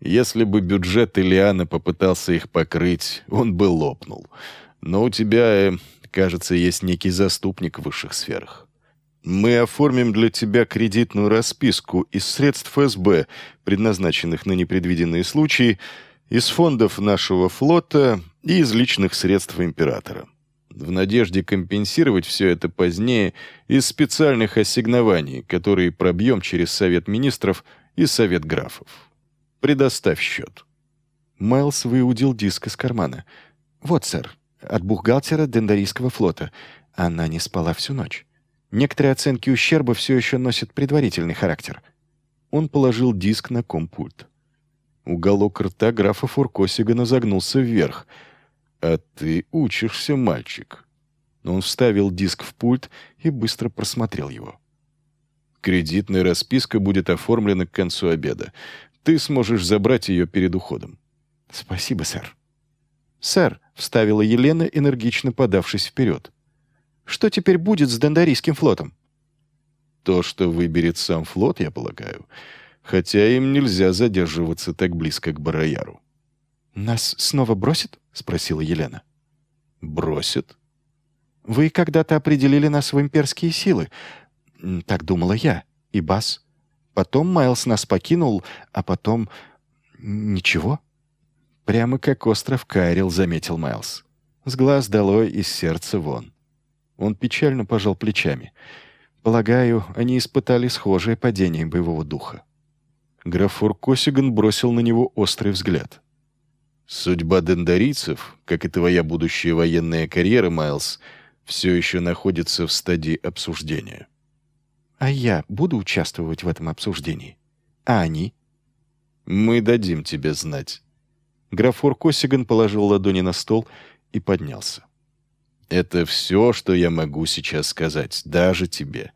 Если бы бюджет Иллиана попытался их покрыть, он бы лопнул. Но у тебя, кажется, есть некий заступник в высших сферах. Мы оформим для тебя кредитную расписку из средств ФСБ, предназначенных на непредвиденные случаи, из фондов нашего флота и из личных средств императора. В надежде компенсировать все это позднее из специальных ассигнований, которые пробьем через Совет Министров и Совет Графов. Предоставь счет». Майлз выудил диск из кармана. «Вот, сэр, от бухгалтера Дендарийского флота. Она не спала всю ночь. Некоторые оценки ущерба все еще носят предварительный характер». Он положил диск на компульт. Уголок рта графа Фуркосигана загнулся вверх. «А ты учишься, мальчик». Он вставил диск в пульт и быстро просмотрел его. «Кредитная расписка будет оформлена к концу обеда. Ты сможешь забрать ее перед уходом». «Спасибо, сэр». «Сэр», — вставила Елена, энергично подавшись вперед. «Что теперь будет с Дендарийским флотом?» «То, что выберет сам флот, я полагаю. Хотя им нельзя задерживаться так близко к Барояру». «Нас снова бросит?» — спросила Елена. «Бросит?» «Вы когда-то определили нас в имперские силы. Так думала я. И Бас. Потом Майлз нас покинул, а потом... ничего». «Прямо как остров Кайрил», — заметил Майлз. «С глаз долой, из сердца вон». Он печально пожал плечами. «Полагаю, они испытали схожее падение боевого духа». Граф Фуркосиган бросил на него острый взгляд. «Судьба дендарийцев, как и твоя будущая военная карьера, Майлз, все еще находится в стадии обсуждения». «А я буду участвовать в этом обсуждении? А они?» «Мы дадим тебе знать». Граф Фуркосиган положил ладони на стол и поднялся. «Это все, что я могу сейчас сказать, даже тебе.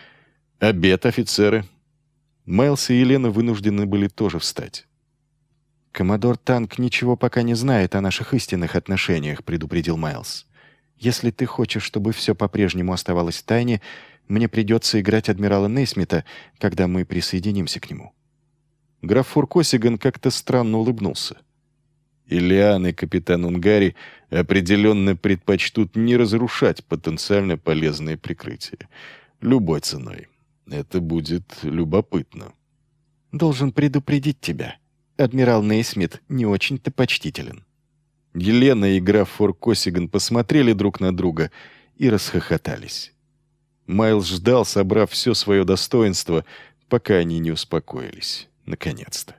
Обед, офицеры». Майлз и Елена вынуждены были тоже встать. «Коммодор Танк ничего пока не знает о наших истинных отношениях», — предупредил Майлз. «Если ты хочешь, чтобы все по-прежнему оставалось в тайне, мне придется играть адмирала Нейсмита, когда мы присоединимся к нему». Граф Фуркосиган как-то странно улыбнулся. Иллиан и капитан Унгари определенно предпочтут не разрушать потенциально полезное прикрытие. Любой ценой. Это будет любопытно. «Должен предупредить тебя. Адмирал Нейсмит не очень-то почтителен». Елена и граф Фуркосиган посмотрели друг на друга и расхохотались. Майлз ждал, собрав все свое достоинство, пока они не успокоились. Наконец-то.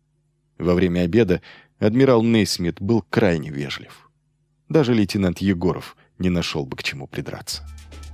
Во время обеда адмирал Нейсмит был крайне вежлив. Даже лейтенант Егоров не нашел бы к чему придраться.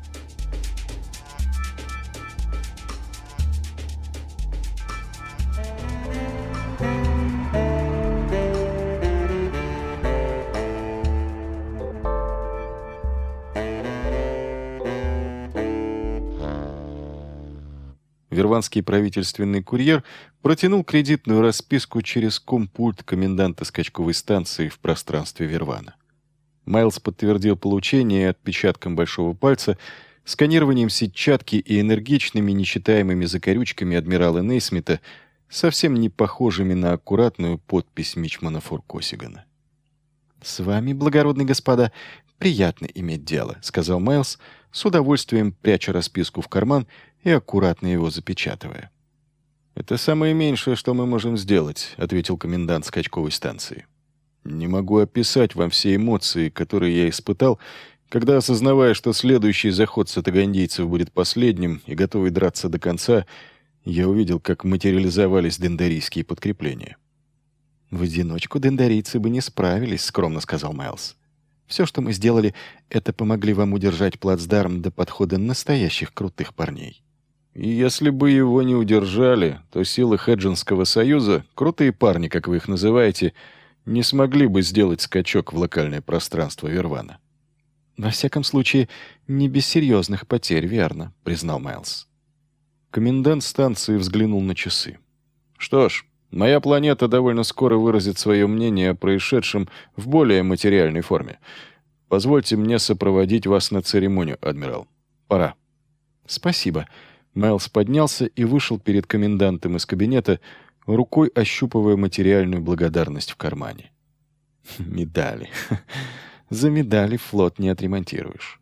Верванский правительственный курьер протянул кредитную расписку через компульт коменданта скачковой станции в пространстве Вервана. Майлз подтвердил получение отпечатком большого пальца, сканированием сетчатки и энергичными нечитаемыми закорючками адмирала Нейсмита, совсем не похожими на аккуратную подпись мичмана Фуркосигана. «С вами, благородные господа, приятно иметь дело», — сказал Майлз, с удовольствием пряча расписку в карман и аккуратно его запечатывая. «Это самое меньшее, что мы можем сделать», — ответил комендант скачковой станции. «Не могу описать вам все эмоции, которые я испытал, когда, осознавая, что следующий заход сатагандийцев будет последним и готовый драться до конца, я увидел, как материализовались дендарийские подкрепления». «В одиночку дендарийцы бы не справились», — скромно сказал Майлз. «Все, что мы сделали, это помогли вам удержать плацдарм до подхода настоящих крутых парней». «И если бы его не удержали, то силы Хеджинского союза, крутые парни, как вы их называете, не смогли бы сделать скачок в локальное пространство Вервана». «Во всяком случае, не без серьезных потерь, верно», — признал Майлз. Комендант станции взглянул на часы. «Что ж, моя планета довольно скоро выразит свое мнение о происшедшем в более материальной форме. Позвольте мне сопроводить вас на церемонию, адмирал. Пора». «Спасибо». Майлз поднялся и вышел перед комендантом из кабинета, рукой ощупывая материальную благодарность в кармане. «Медали. За медали флот не отремонтируешь».